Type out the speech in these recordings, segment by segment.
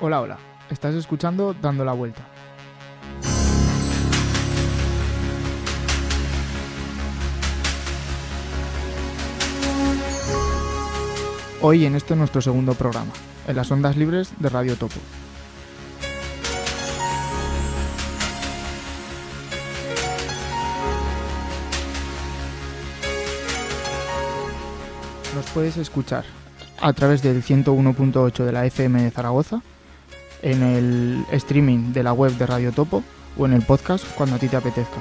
Hola, hola. Estás escuchando Dando la Vuelta. Hoy en este nuestro segundo programa, en las ondas libres de Radio Topo. Nos puedes escuchar a través del 101.8 de la FM de Zaragoza, en el streaming de la web de Radio Topo o en el podcast cuando a ti te apetezca.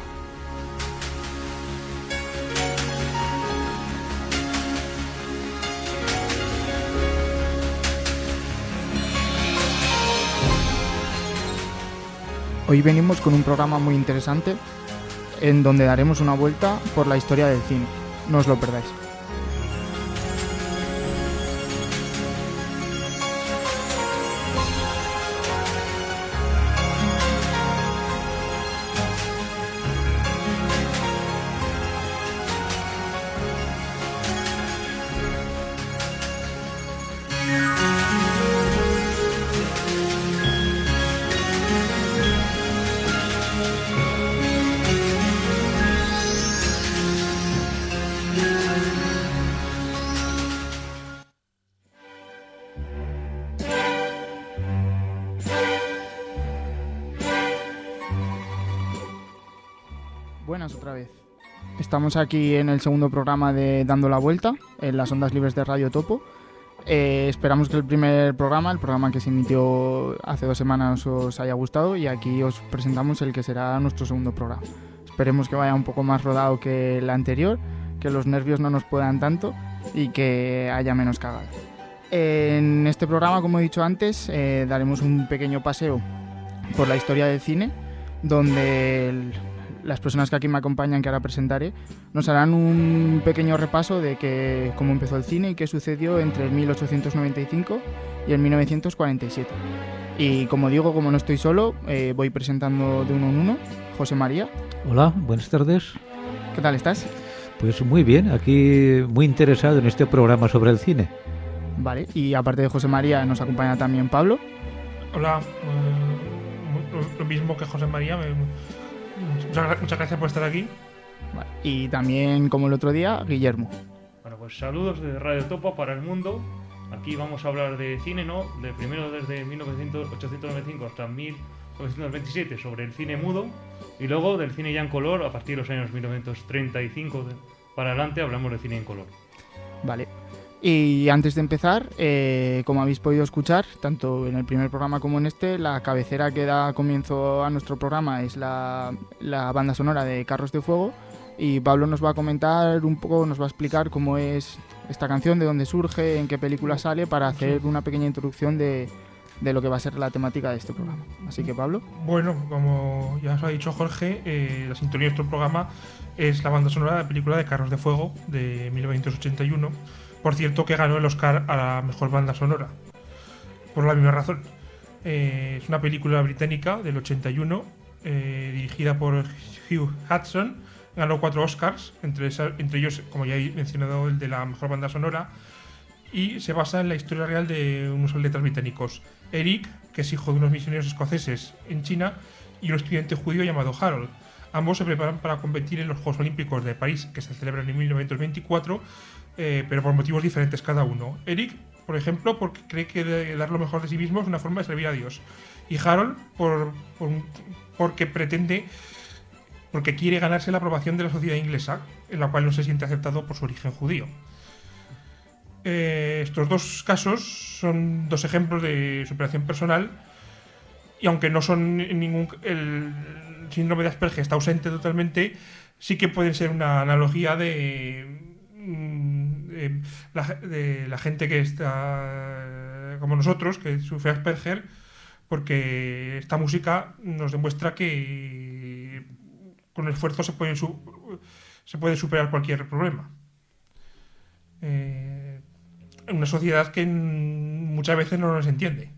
Hoy venimos con un programa muy interesante en donde daremos una vuelta por la historia del cine. No os lo perdáis. Buenas otra vez. Estamos aquí en el segundo programa de Dando la Vuelta, en las ondas libres de Radio Topo. Esperamos que el programa que se emitió hace 2 semanas, os haya gustado y aquí os presentamos el que será nuestro segundo programa. Esperemos que vaya un poco más rodado que el anterior, que los nervios no nos puedan tanto y que haya menos cagada. En este programa, como he dicho antes, daremos un pequeño paseo por la historia del cine, donde las personas que aquí me acompañan, que ahora presentaré, nos harán un pequeño repaso de cómo empezó el cine y qué sucedió entre el 1895 y el 1947. Y como digo, como no estoy solo, voy presentando de uno en uno. José María. Hola, buenas tardes. ¿Qué tal estás? Pues muy bien, aquí muy interesado en este programa sobre el cine. Vale, y aparte de José María nos acompaña también Pablo. Hola, lo mismo que José María. Muchas gracias por estar aquí. Vale. Y también, como el otro día, Guillermo. Bueno, pues saludos de Radio Topo para el mundo. Aquí vamos a hablar de cine, ¿no? Primero desde 1895 hasta 1927 sobre el cine mudo y luego del cine ya en color a partir de los años 1935 para adelante hablamos de cine en color. Vale. Y antes de empezar, como habéis podido escuchar, tanto en el primer programa como en este, la cabecera que da comienzo a nuestro programa es la banda sonora de Carros de Fuego, y Pablo nos va a comentar un poco, nos va a explicar cómo es esta canción, de dónde surge, en qué película sale, para hacer una pequeña introducción de lo que va a ser la temática de este programa. Así que, Pablo. Bueno, como ya os ha dicho Jorge, la sintonía de nuestro programa es la banda sonora de la película de Carros de Fuego de 1981. Por cierto, que ganó el Oscar a la mejor banda sonora, por la misma razón. Es una película británica del 81, dirigida por Hugh Hudson. Ganó 4 Oscars, entre ellos, como ya he mencionado, el de la mejor banda sonora. Y se basa en la historia real de unos atletas británicos. Eric, que es hijo de unos misioneros escoceses en China, y un estudiante judío llamado Harold. Ambos se preparan para competir en los Juegos Olímpicos de París, que se celebran en 1924, pero por motivos diferentes cada uno. Eric, por ejemplo, porque cree que dar lo mejor de sí mismo es una forma de servir a Dios. Y Harold, porque quiere ganarse la aprobación de la sociedad inglesa, en la cual no se siente aceptado por su origen judío. Estos dos casos son 2 ejemplos de superación personal, y aunque no son el síndrome de Asperger está ausente totalmente, sí que pueden ser una analogía de la gente que está como nosotros, que sufre Asperger, porque esta música nos demuestra que con esfuerzo se puede superar cualquier problema. En una sociedad que muchas veces no nos entiende.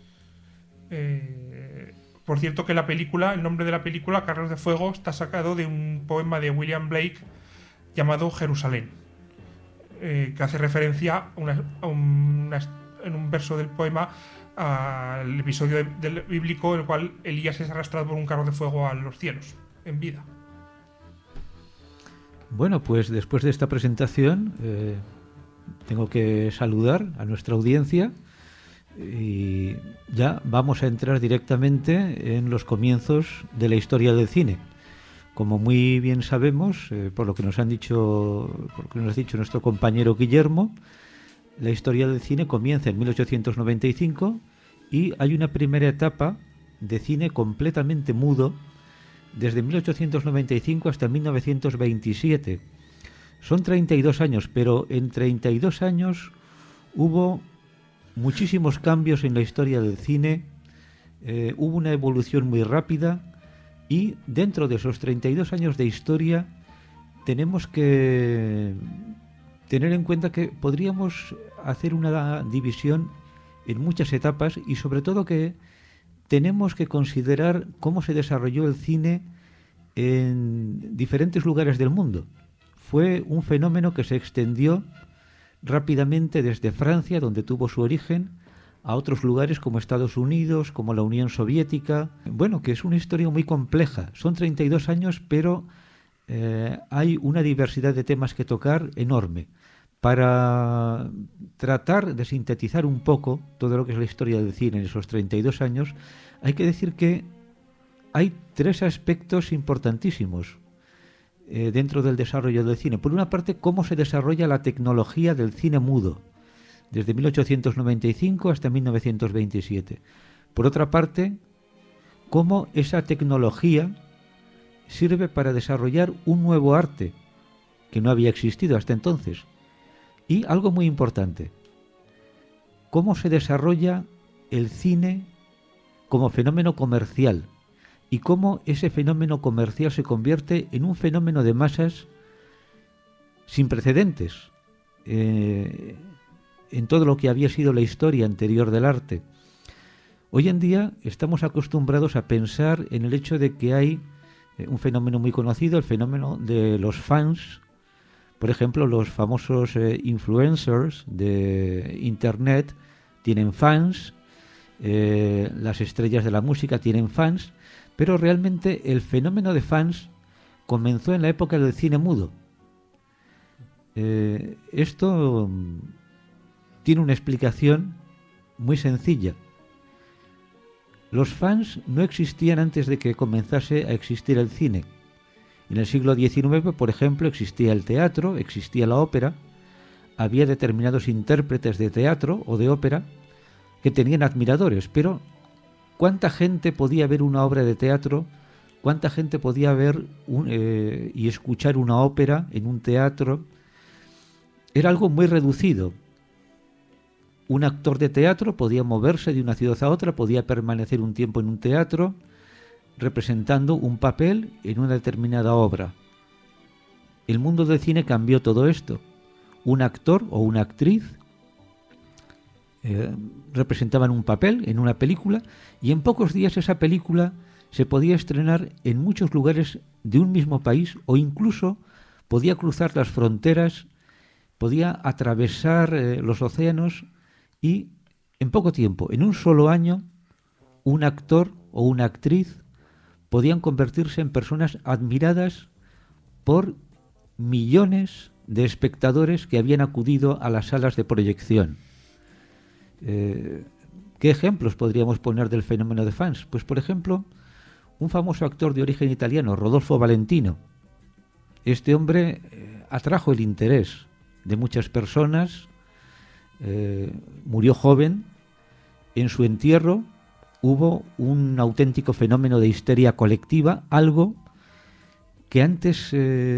Por cierto, que el nombre de la película, Carros de Fuego, está sacado de un poema de William Blake llamado Jerusalén, que hace referencia en un verso del poema al episodio del bíblico en el cual Elías es arrastrado por un carro de fuego a los cielos, en vida. Bueno, pues después de esta presentación tengo que saludar a nuestra audiencia y ya vamos a entrar directamente en los comienzos de la historia del cine. Como muy bien sabemos, por lo que nos ha dicho nuestro compañero Guillermo, la historia del cine comienza en 1895 y hay una primera etapa de cine completamente mudo desde 1895 hasta 1927. Son 32 años, pero en 32 años hubo muchísimos cambios en la historia del cine, hubo una evolución muy rápida y dentro de esos 32 años de historia tenemos que tener en cuenta que podríamos hacer una división en muchas etapas y sobre todo que tenemos que considerar cómo se desarrolló el cine en diferentes lugares del mundo. Fue un fenómeno que se extendió rápidamente desde Francia, donde tuvo su origen, a otros lugares como Estados Unidos, como la Unión Soviética. Bueno, que es una historia muy compleja. Son 32 años, pero hay una diversidad de temas que tocar enorme. Para tratar de sintetizar un poco todo lo que es la historia del cine en esos 32 años, hay que decir que hay tres aspectos importantísimos dentro del desarrollo del cine. Por una parte, cómo se desarrolla la tecnología del cine mudo, desde 1895 hasta 1927. Por otra parte, cómo esa tecnología sirve para desarrollar un nuevo arte que no había existido hasta entonces. Y algo muy importante, cómo se desarrolla el cine como fenómeno comercial y cómo ese fenómeno comercial se convierte en un fenómeno de masas sin precedentes en todo lo que había sido la historia anterior del arte. Hoy en día estamos acostumbrados a pensar en el hecho de que hay un fenómeno muy conocido, el fenómeno de los fans. Por ejemplo, los famosos influencers de Internet tienen fans, las estrellas de la música tienen fans, pero realmente el fenómeno de fans comenzó en la época del cine mudo. Esto tiene una explicación muy sencilla. Los fans no existían antes de que comenzase a existir el cine. En el siglo XIX, por ejemplo, existía el teatro, existía la ópera, había determinados intérpretes de teatro o de ópera que tenían admiradores, pero ¿cuánta gente podía ver una obra de teatro? ¿Cuánta gente podía ver y escuchar una ópera en un teatro? Era algo muy reducido. Un actor de teatro podía moverse de una ciudad a otra, podía permanecer un tiempo en un teatro, representando un papel en una determinada obra. El mundo del cine cambió todo esto. Un actor o una actriz representaban un papel en una película y en pocos días esa película se podía estrenar en muchos lugares de un mismo país o incluso podía cruzar las fronteras, podía atravesar los océanos y en poco tiempo, en un solo año, un actor o una actriz podían convertirse en personas admiradas por millones de espectadores que habían acudido a las salas de proyección. ¿Qué ejemplos podríamos poner del fenómeno de fans? Pues, por ejemplo, un famoso actor de origen italiano, Rodolfo Valentino. Este hombre atrajo el interés de muchas personas, murió joven. En su entierro hubo un auténtico fenómeno de histeria colectiva, algo que antes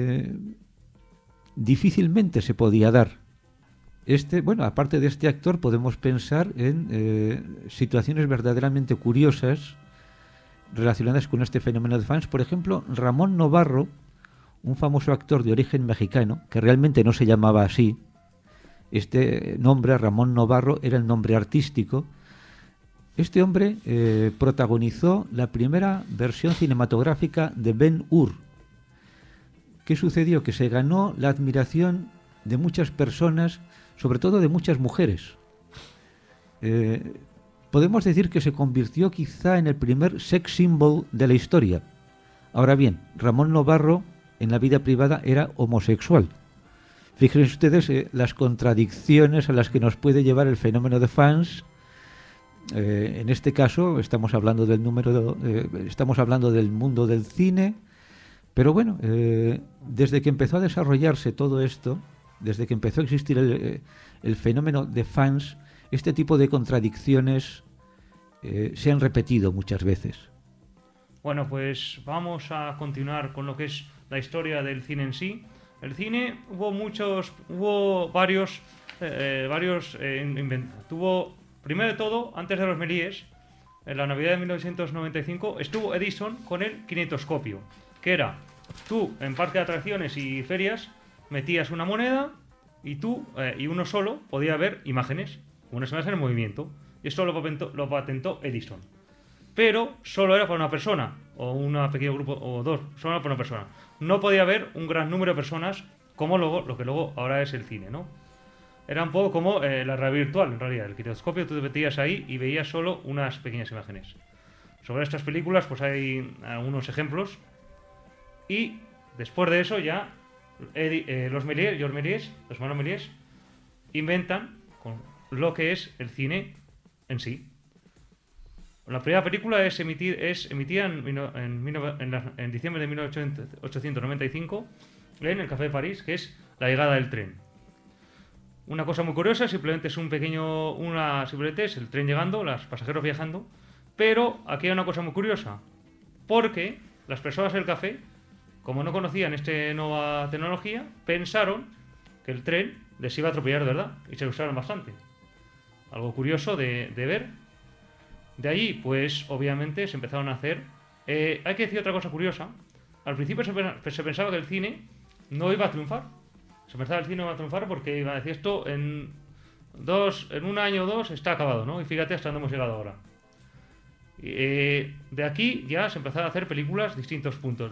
difícilmente se podía dar. Aparte de este actor, podemos pensar en situaciones verdaderamente curiosas relacionadas con este fenómeno de fans. Por ejemplo, Ramón Novarro, un famoso actor de origen mexicano, que realmente no se llamaba así. Este nombre, Ramón Novarro, era el nombre artístico. Este hombre protagonizó la primera versión cinematográfica de Ben-Hur. ¿Qué sucedió? Que se ganó la admiración de muchas personas, sobre todo de muchas mujeres. podemos decir que se convirtió quizá en el primer sex symbol de la historia. Ahora bien, Ramón Novarro en la vida privada era homosexual. Fíjense ustedes las contradicciones a las que nos puede llevar el fenómeno de fans. En este caso estamos hablando del estamos hablando del mundo del cine, pero bueno, desde que empezó a desarrollarse todo esto, desde que empezó a existir el fenómeno de fans, este tipo de contradicciones se han repetido muchas veces. Bueno, pues vamos a continuar con lo que es la historia del cine en sí. El cine hubo varios tuvo, primero de todo, antes de los Méliès, en la Navidad de 1995, estuvo Edison con el kinetoscopio, que era, tú en parque de atracciones y ferias metías una moneda y tú y uno solo podía ver imágenes, unas imágenes en movimiento. Y esto lo patentó Edison. Pero solo era para una persona, o un pequeño grupo, o dos, solo para una persona. No podía haber un gran número de personas como lo que luego ahora es el cine, ¿no? Era un poco como la realidad virtual, en realidad. El kinetoscopio, tú te metías ahí y veías solo unas pequeñas imágenes. Sobre estas películas, pues hay algunos ejemplos. Y después de eso ya los hermanos Méliès, inventan lo que es el cine en sí. La primera película es emitida en diciembre de 1895 en el Café de París, que es La llegada del tren. Una cosa muy curiosa, simplemente es simplemente es el tren llegando, los pasajeros viajando, pero aquí hay una cosa muy curiosa, porque las personas del café, como no conocían esta nueva tecnología, pensaron que el tren les iba a atropellar de verdad, y se usaron bastante. Algo curioso de ver. De allí, pues, obviamente, se empezaron a hacer... hay que decir otra cosa curiosa. Al principio se pensaba que el cine no iba a triunfar. Se pensaba que el cine no iba a triunfar porque iba a decir esto en un año o dos está acabado, ¿no? Y fíjate hasta dónde hemos llegado ahora. De aquí ya se empezaron a hacer películas en distintos puntos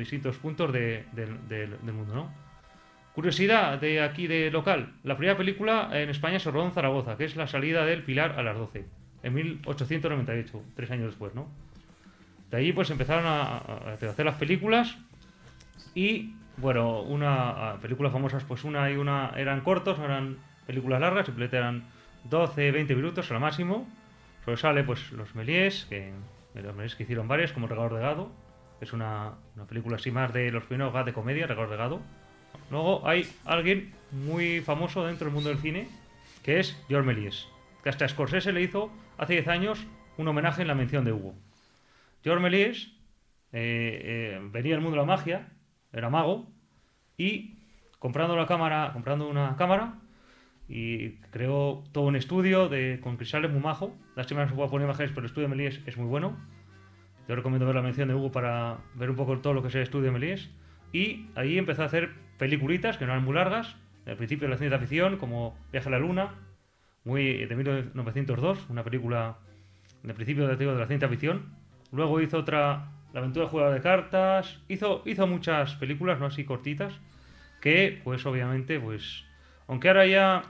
del mundo, ¿no? Curiosidad de aquí de local. La primera película en España se rodó en Zaragoza, que es La salida del Pilar a las 12, en 1898, 3 años después, ¿no? De ahí pues empezaron a hacer las películas y, bueno, películas famosas, pues una eran cortos, no eran películas largas, simplemente eran 12, 20 minutos a lo máximo. Sobresale pues los Méliès, que hicieron varias, como Regador de Gado, que es una película así más de los primeros GAD de comedia, Regador de Gado. Luego hay alguien muy famoso dentro del mundo del cine, que es George Méliès, que hasta Scorsese le hizo hace 10 años un homenaje en la mención de Hugo. George Méliès venía del mundo de la magia, era mago, y comprando una cámara y creó todo un estudio con cristales muy majo. Lástima no se puede poner imágenes, pero el estudio de Méliès es muy bueno. Yo recomiendo ver la mención de Hugo para ver un poco todo lo que es el estudio de Méliès. Y ahí empezó a hacer peliculitas que no eran muy largas, al principio de la ciencia ficción, como Viaje a la Luna, de 1902, una película de principio de la ciencia ficción. Luego hizo otra, La aventura del jugador de cartas. Hizo muchas películas, no así cortitas, que pues obviamente, pues aunque ahora ya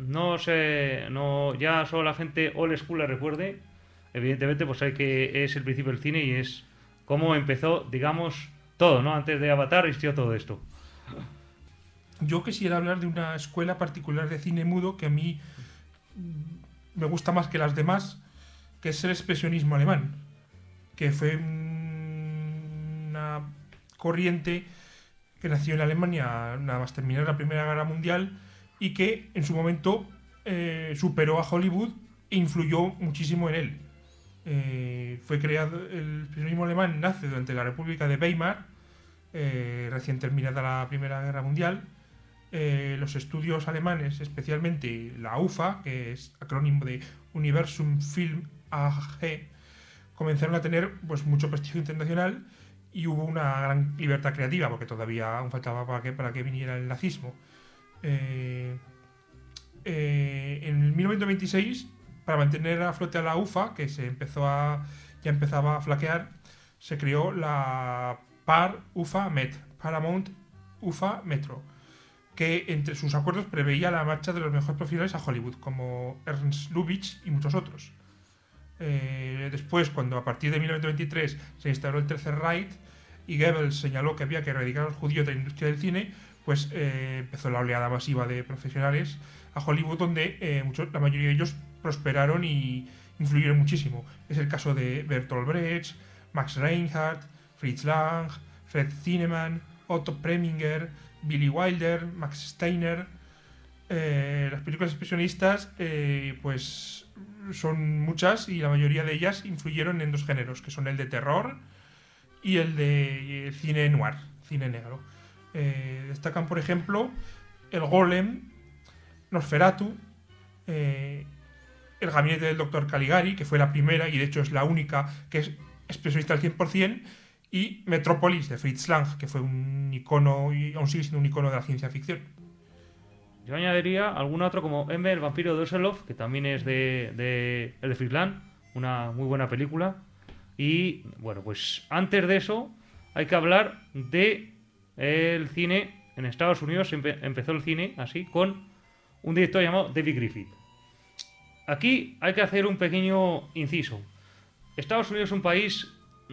ya solo la gente old school la recuerde, evidentemente pues es el principio del cine y es cómo empezó, digamos, todo, ¿no? Antes de Avatar existió todo esto. Yo quisiera hablar de una escuela particular de cine mudo que a mí me gusta más que las demás, que es el expresionismo alemán, que fue una corriente que nació en Alemania nada más terminar la Primera Guerra Mundial y que en su momento superó a Hollywood e influyó muchísimo en él. Fue creado, el expresionismo alemán nace durante la República de Weimar, recién terminada la Primera Guerra Mundial. Los estudios alemanes, especialmente la UFA, que es acrónimo de Universum Film AG, comenzaron a tener pues mucho prestigio internacional y hubo una gran libertad creativa, porque todavía aún faltaba para que viniera el nazismo. En 1926, para mantener a flote a la UFA, que ya empezaba a flaquear, se creó la UFA-Met, Paramount UFA Metro, que entre sus acuerdos preveía la marcha de los mejores profesionales a Hollywood, como Ernst Lubitsch y muchos otros. Después, cuando a partir de 1923 se instauró el Tercer Reich y Goebbels señaló que había que erradicar a los judíos de la industria del cine, pues empezó la oleada masiva de profesionales a Hollywood, donde la mayoría de ellos prosperaron y influyeron muchísimo. Es el caso de Bertolt Brecht, Max Reinhardt, Fritz Lang, Fred Zinnemann, Otto Preminger, Billy Wilder, Max Steiner. Las películas expresionistas pues son muchas y la mayoría de ellas influyeron en dos géneros, que son el de terror y el de cine noir, cine negro. Destacan, por ejemplo, El Golem, Nosferatu, El gabinete del Dr. Caligari, que fue la primera y de hecho es la única que es expresionista al 100%, y Metrópolis, de Fritz Lang, que fue un icono y aún sigue siendo un icono de la ciencia ficción. Yo añadiría algún otro como Ember, el vampiro de Düsseldorf, que también es de Fritz Lang, una muy buena película. Y bueno, pues antes de eso hay que hablar de el cine. En Estados Unidos empezó el cine así con un director llamado David Griffith. Aquí hay que hacer un pequeño inciso. Estados Unidos es un país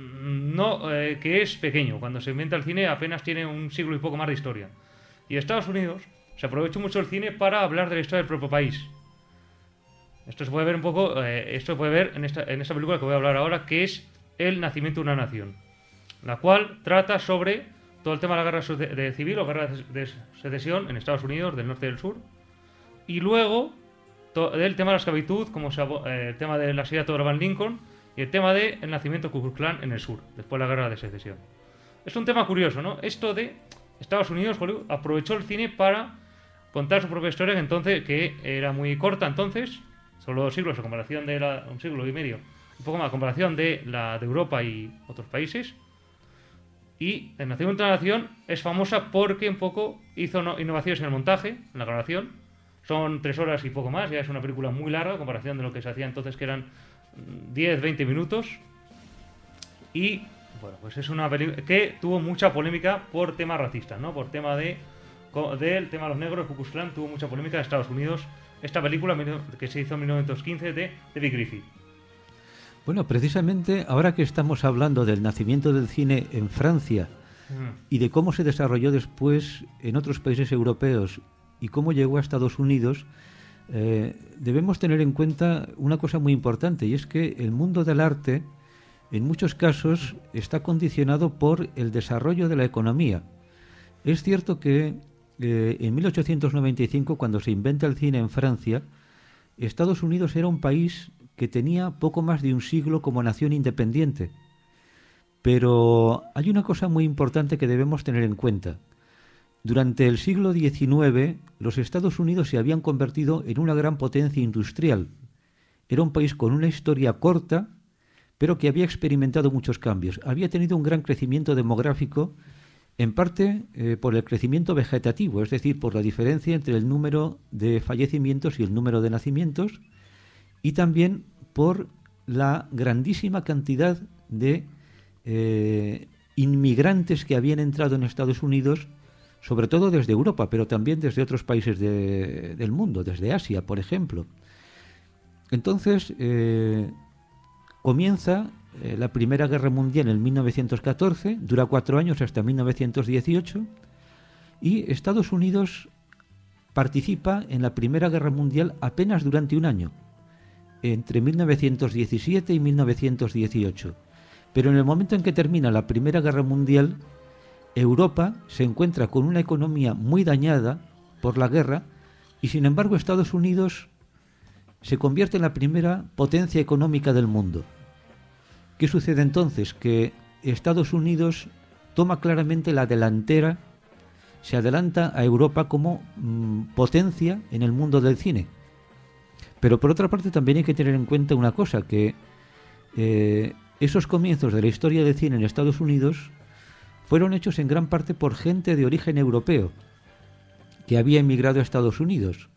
que es pequeño. Cuando se inventa el cine apenas tiene un siglo y poco más de historia. Y Estados Unidos se aprovechó mucho el cine para hablar de la historia del propio país. Esto se puede ver un poco, esto se puede ver en esta película que voy a hablar ahora, que es El nacimiento de una nación, la cual trata sobre todo el tema de la guerra civil o guerra de secesión en Estados Unidos, del norte y del sur, y luego del tema de la esclavitud, como el tema de la asesinato de Abraham Lincoln y el tema del nacimiento de Ku Klux Klan en el sur, después de la guerra de secesión. Es un tema curioso, ¿no? Esto de Estados Unidos aprovechó el cine para contar su propia historia, que era muy corta entonces, solo 2 siglos a comparación de un siglo y medio, un poco más a comparación de la de Europa y otros países. Y El nacimiento de una nación es famosa porque un poco hizo innovaciones en el montaje, en la grabación. Son 3 horas y poco más, ya es una película muy larga a comparación de lo que se hacía entonces, que eran 10-20 minutos. Y bueno, pues es una película que tuvo mucha polémica por temas racistas, ¿no? Por tema del tema de los negros. Ku Klux Klan tuvo mucha polémica en Estados Unidos. Esta película que se hizo en 1915 de David Griffith. Bueno, precisamente ahora que estamos hablando del nacimiento del cine en Francia y de cómo se desarrolló después en otros países europeos y cómo llegó a Estados Unidos, debemos tener en cuenta una cosa muy importante, y es que el mundo del arte en muchos casos está condicionado por el desarrollo de la economía. Es cierto que en 1895, cuando se inventa el cine en Francia, Estados Unidos era un país que tenía poco más de un siglo como nación independiente. Pero hay una cosa muy importante que debemos tener en cuenta. Durante el siglo XIX, los Estados Unidos se habían convertido en una gran potencia industrial. Era un país con una historia corta, pero que había experimentado muchos cambios. Había tenido un gran crecimiento demográfico, en parte por el crecimiento vegetativo, es decir, por la diferencia entre el número de fallecimientos y el número de nacimientos, y también por la grandísima cantidad de inmigrantes que habían entrado en Estados Unidos, sobre todo desde Europa, pero también desde otros países del mundo, desde Asia, por ejemplo. Entonces, comienza la Primera Guerra Mundial en 1914, dura 4 años hasta 1918, y Estados Unidos participa en la Primera Guerra Mundial apenas durante un año, entre 1917 y 1918. Pero en el momento en que termina la Primera Guerra Mundial, Europa se encuentra con una economía muy dañada por la guerra y, sin embargo, Estados Unidos se convierte en la primera potencia económica del mundo. ¿Qué sucede entonces? Que Estados Unidos toma claramente la delantera, se adelanta a Europa como potencia en el mundo del cine. Pero por otra parte también hay que tener en cuenta una cosa, que esos comienzos de la historia del cine en Estados Unidos fueron hechos en gran parte por gente de origen europeo que había emigrado a Estados Unidos.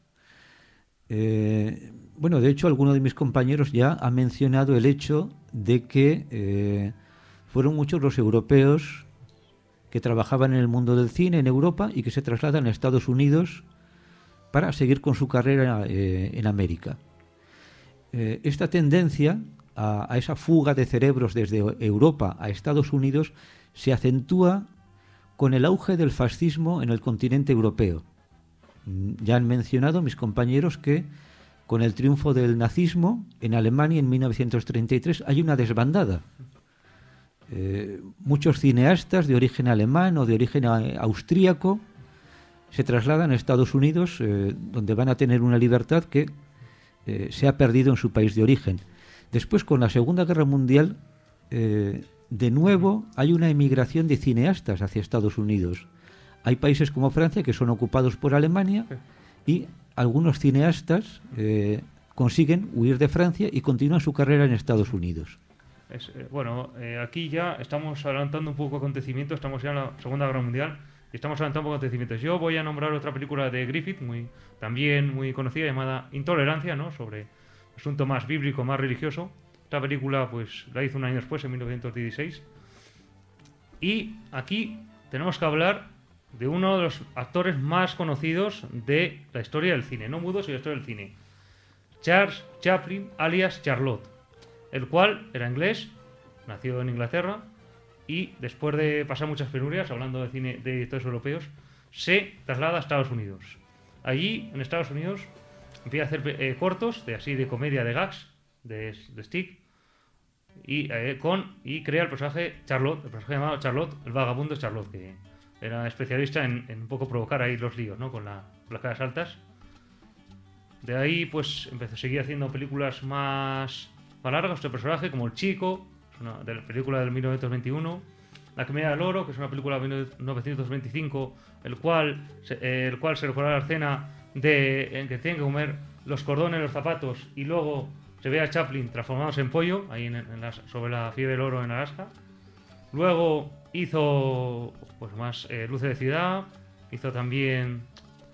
Bueno, de hecho, alguno de mis compañeros ya ha mencionado el hecho de que fueron muchos los europeos que trabajaban en el mundo del cine en Europa y que se trasladan a Estados Unidos para seguir con su carrera en América. Esta tendencia a esa fuga de cerebros desde Europa a Estados Unidos se acentúa con el auge del fascismo en el continente europeo. Ya han mencionado mis compañeros que con el triunfo del nazismo en Alemania en 1933 hay una desbandada. Muchos cineastas de origen alemán o de origen austríaco se trasladan a Estados Unidos, donde van a tener una libertad que se ha perdido en su país de origen. Después, con la Segunda Guerra Mundial, de nuevo hay una emigración de cineastas hacia Estados Unidos. Hay países como Francia que son ocupados por Alemania y algunos cineastas consiguen huir de Francia y continúan su carrera en Estados Unidos. Aquí ya estamos adelantando un poco acontecimientos, estamos ya en la Segunda Guerra Mundial y estamos adelantando un poco acontecimientos. Yo voy a nombrar otra película de Griffith, también muy conocida, llamada Intolerancia, ¿no? Sobre asunto más bíblico, más religioso. Esta película pues la hizo un año después, en 1916. Y aquí tenemos que hablar de uno de los actores más conocidos de la historia del cine, no mudo, sino la historia del cine. Charles Chaplin, alias Charlotte, el cual era inglés, nació en Inglaterra y después de pasar muchas penurias, hablando de cine de directores europeos, se traslada a Estados Unidos. Allí, en Estados Unidos, empieza a hacer cortos de comedia de gags, de stick, y crea el personaje Charlotte, el personaje llamado Charlotte, el vagabundo Charlotte, que era especialista en un poco provocar ahí los líos, ¿no? Con las caras altas. De ahí, pues, empezó a seguir haciendo películas más largas. Este personaje, como El Chico, de la película del 1921. La Comedia del Oro, que es una película de 1925, el cual se recuerda la escena en que tienen que comer los cordones, los zapatos, y luego se ve a Chaplin transformándose en pollo, ahí sobre la fiebre del oro en Alaska. Luego hizo pues más Luces de Ciudad, hizo también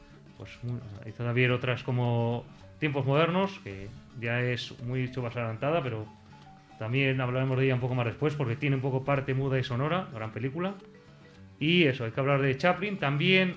otras como Tiempos Modernos, que ya es mucho más adelantada, pero también hablaremos de ella un poco más después, porque tiene un poco parte muda y sonora, gran película. Y eso, hay que hablar de Chaplin. También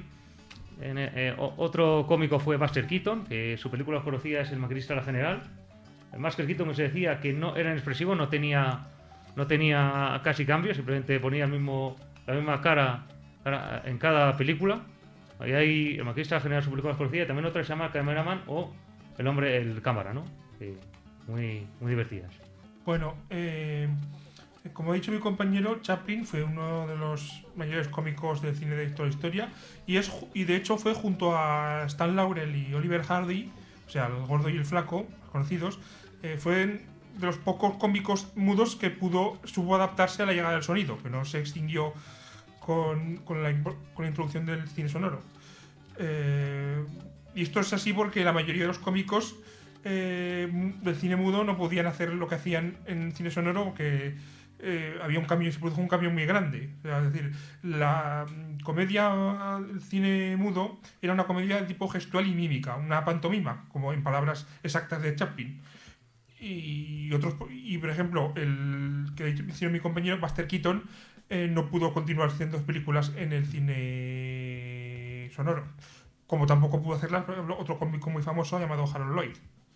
otro cómico fue Buster Keaton, que su película más conocida es El maquinista de la General. El Buster Keaton, que se decía que no era expresivo, no tenía casi cambios, simplemente ponía la misma cara en cada película. Ahí hay El maquinista de la General, su película más conocida, y también otra que se llama Cameraman o El cámara, ¿no? Muy divertidas. Bueno, como ha dicho mi compañero, Chaplin fue uno de los mayores cómicos del cine de toda la historia y de hecho fue junto a Stan Laurel y Oliver Hardy, o sea, el gordo y el flaco, conocidos, fue de los pocos cómicos mudos que supo adaptarse a la llegada del sonido, que no se extinguió con la introducción del cine sonoro. Y esto es así porque la mayoría de los cómicos del cine mudo no podían hacer lo que hacían en cine sonoro, porque se produjo un cambio muy grande. O sea, es decir, la comedia del cine mudo era una comedia de tipo gestual y mímica, una pantomima, como en palabras exactas de Chaplin. Y por ejemplo, el que hicieron mi compañero Buster Keaton no pudo continuar haciendo películas en el cine sonoro, como tampoco pudo hacerlas, por ejemplo, otro cómico muy famoso llamado Harold Lloyd.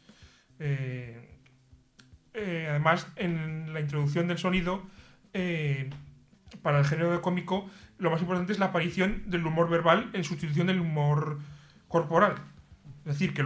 Además, en la introducción del sonido, para el género de cómico, lo más importante es la aparición del humor verbal en sustitución del humor corporal. Es decir, que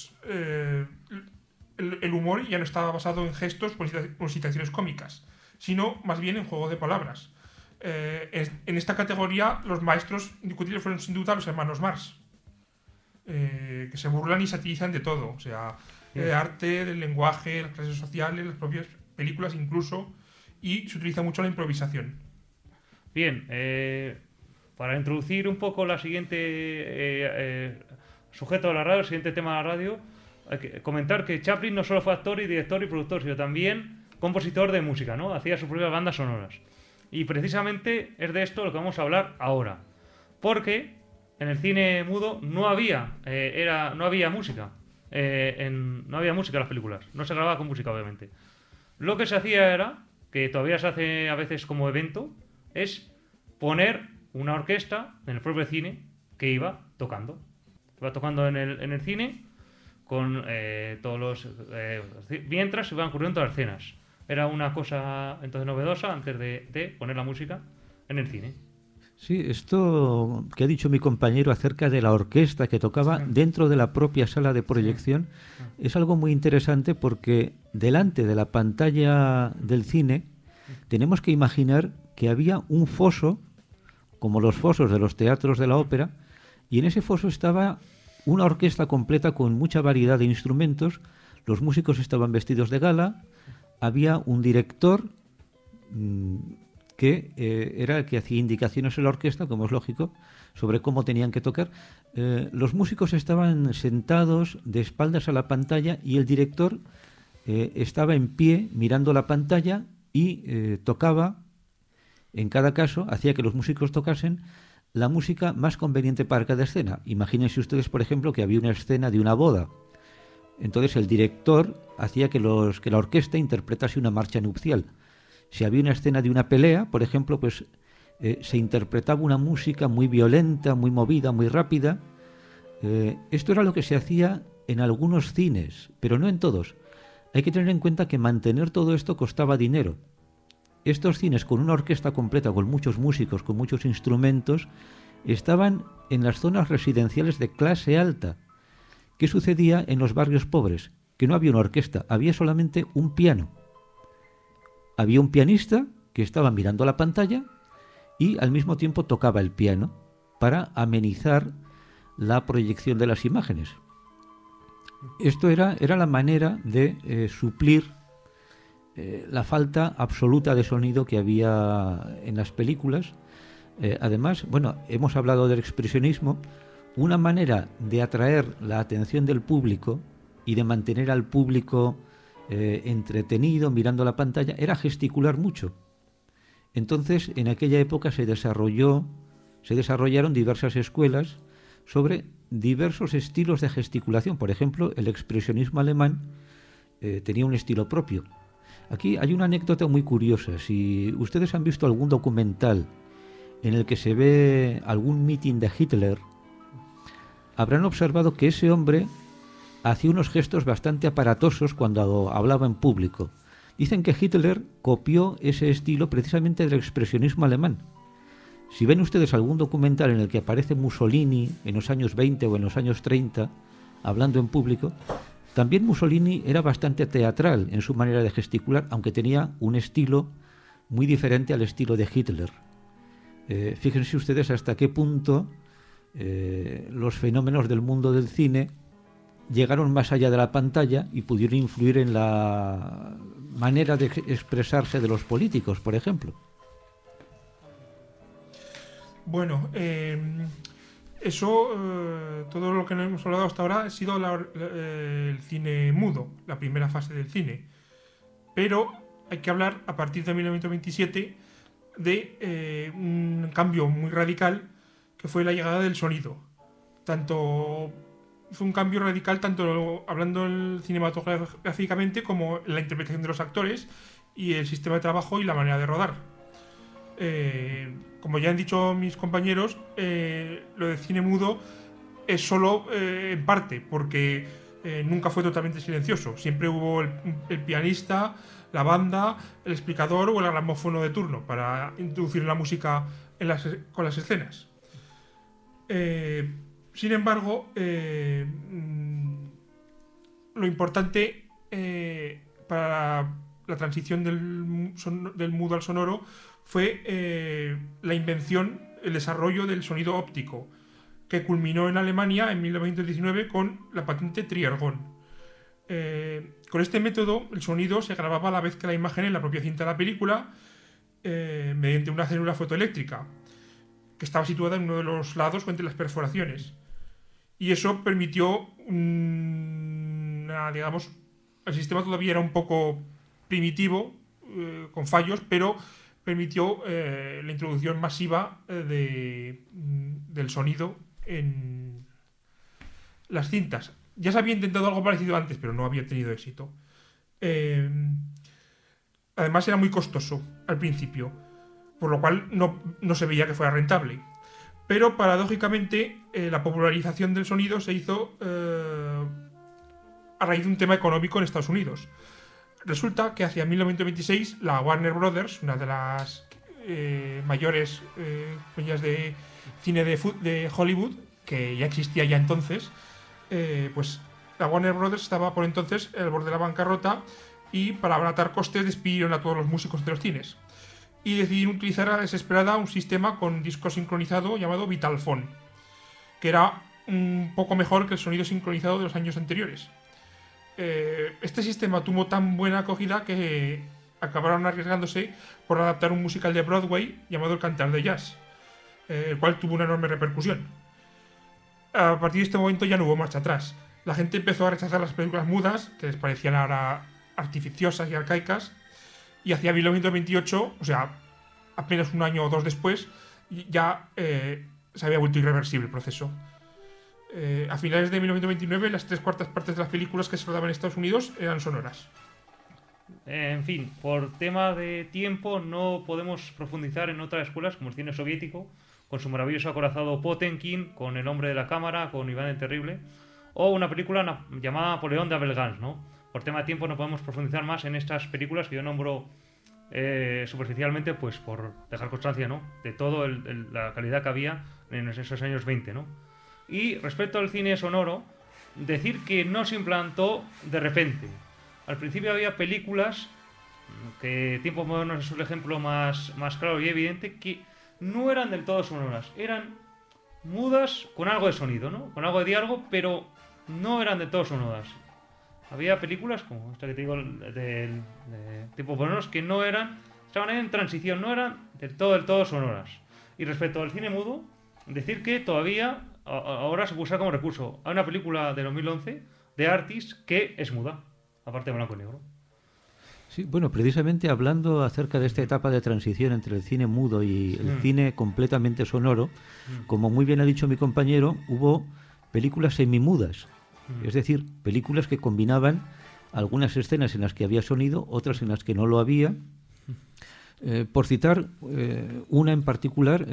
el humor ya no estaba basado en gestos o situaciones cómicas, sino más bien en juego de palabras. En esta categoría, los maestros indiscutibles fueron sin duda los hermanos Marx, que se burlan y satirizan de todo, o sea, de arte, del lenguaje, las clases sociales, las propias películas incluso, y se utiliza mucho la improvisación. Bien, para introducir un poco la siguiente sujeto de la radio, el siguiente tema de la radio, hay que comentar que Chaplin no solo fue actor y director y productor, sino también compositor de música, ¿no? Hacía sus propias bandas sonoras. Y precisamente es de esto lo que vamos a hablar ahora, porque en el cine mudo no había música. No había música en las películas, no se grababa con música, obviamente. Lo que se hacía era, que todavía se hace a veces como evento, es poner una orquesta en el propio cine que iba tocando. Iba tocando en el cine con todos los... mientras se iban ocurriendo todas las escenas. era una cosa entonces novedosa antes de poner la música en el cine. Sí, esto que ha dicho mi compañero acerca de la orquesta que tocaba dentro de la propia sala de proyección es algo muy interesante, porque delante de la pantalla del cine tenemos que imaginar que había un foso, como los fosos de los teatros de la ópera, y en ese foso estaba una orquesta completa con mucha variedad de instrumentos. Los músicos estaban vestidos de gala, había un director que era el que hacía indicaciones en la orquesta, como es lógico, sobre cómo tenían que tocar. Los músicos estaban sentados de espaldas a la pantalla y el director estaba en pie mirando la pantalla y tocaba, en cada caso, hacía que los músicos tocasen la música más conveniente para cada escena. Imagínense ustedes, por ejemplo, que había una escena de una boda. Entonces el director hacía que la orquesta interpretase una marcha nupcial. Si había una escena de una pelea, por ejemplo, pues se interpretaba una música muy violenta, muy movida, muy rápida. Esto era lo que se hacía en algunos cines, pero no en todos. Hay que tener en cuenta que mantener todo esto costaba dinero. Estos cines con una orquesta completa, con muchos músicos, con muchos instrumentos, estaban en las zonas residenciales de clase alta. ¿Qué sucedía en los barrios pobres? Que no había una orquesta, había solamente un piano. Había un pianista que estaba mirando la pantalla y al mismo tiempo tocaba el piano para amenizar la proyección de las imágenes. Esto era la manera de suplir la falta absoluta de sonido que había en las películas. Además, bueno, hemos hablado del expresionismo. Una manera de atraer la atención del público y de mantener al público entretenido mirando la pantalla era gesticular mucho. Entonces, en aquella época se desarrollaron diversas escuelas sobre diversos estilos de gesticulación. Por ejemplo, el expresionismo alemán tenía un estilo propio. Aquí hay una anécdota muy curiosa. Si ustedes han visto algún documental en el que se ve algún mitin de Hitler, habrán observado que ese hombre hacía unos gestos bastante aparatosos cuando hablaba en público. Dicen que Hitler copió ese estilo precisamente del expresionismo alemán. Si ven ustedes algún documental en el que aparece Mussolini en los años 20 o en los años 30 hablando en público, también Mussolini era bastante teatral en su manera de gesticular, aunque tenía un estilo muy diferente al estilo de Hitler. Fíjense ustedes hasta qué punto los fenómenos del mundo del cine llegaron más allá de la pantalla y pudieron influir en la manera de expresarse de los políticos, por ejemplo. Bueno, todo lo que hemos hablado hasta ahora ha sido el cine mudo, la primera fase del cine. Pero hay que hablar, a partir de 1927, de un cambio muy radical que fue la llegada del sonido. Fue un cambio radical tanto hablando cinematográficamente como en la interpretación de los actores y el sistema de trabajo y la manera de rodar. Como ya han dicho mis compañeros, lo de cine mudo es solo en parte, porque nunca fue totalmente silencioso. Siempre hubo el pianista, la banda, el explicador o el gramófono de turno para introducir la música con las escenas. Sin embargo, lo importante para la transición del mudo al sonoro fue la invención, el desarrollo del sonido óptico, que culminó en Alemania en 1919 con la patente Trier-Gon. Con este método, el sonido se grababa a la vez que la imagen en la propia cinta de la película mediante una célula fotoeléctrica que estaba situada en uno de los lados o entre las perforaciones. Y eso permitió, digamos, el sistema todavía era un poco primitivo, con fallos, pero permitió la introducción masiva del sonido en las cintas. Ya se había intentado algo parecido antes, pero no había tenido éxito. Además era muy costoso al principio, por lo cual no se veía que fuera rentable. Pero paradójicamente la popularización del sonido se hizo a raíz de un tema económico en Estados Unidos. Resulta que hacia 1926 la Warner Brothers, una de las mayores compañías de cine de Hollywood, que ya existía ya entonces, pues la Warner Brothers estaba por entonces al borde de la bancarrota y para abaratar costes despidieron a todos los músicos de los cines. Y decidieron utilizar a la desesperada un sistema con disco sincronizado llamado Vitalphone, que era un poco mejor que el sonido sincronizado de los años anteriores. Este sistema tuvo tan buena acogida que acabaron arriesgándose por adaptar un musical de Broadway llamado El Cantar de Jazz, el cual tuvo una enorme repercusión. A partir de este momento ya no hubo marcha atrás. La gente empezó a rechazar las películas mudas, que les parecían ahora artificiosas y arcaicas, y hacia 1928, o sea, apenas un año o dos después, ya se había vuelto irreversible el proceso. A finales de 1929, las 3/4 partes de las películas que se rodaban en Estados Unidos eran sonoras. En fin, por tema de tiempo no podemos profundizar en otras escuelas como el cine soviético, con su maravilloso acorazado Potemkin, con El hombre de la cámara, con Iván el Terrible, o una película llamada Napoleón de Abel Gance, ¿no? Por tema de tiempo no podemos profundizar más en estas películas que yo nombro superficialmente, pues por dejar constancia, ¿no?, de toda la calidad que había en esos años 20, ¿no? Y respecto al cine sonoro, decir que no se implantó de repente. Al principio había películas, que Tiempos Modernos es un ejemplo más claro y evidente, que no eran del todo sonoras, eran mudas con algo de sonido, ¿no?, con algo de diálogo, pero no eran del todo sonoras. Había películas, como esta que te digo, de Tiempos Modernos, que no eran, estaban en transición, no eran del todo sonoras. Y respecto al cine mudo, decir que todavía ahora se usa como recurso. Hay una película de 2011 de Artist que es muda, aparte de blanco y negro. Sí, bueno, precisamente hablando acerca de esta etapa de transición entre el cine mudo y el cine completamente sonoro, como muy bien ha dicho mi compañero, hubo películas semimudas, es decir, películas que combinaban algunas escenas en las que había sonido, otras en las que no lo había. Por citar una en particular,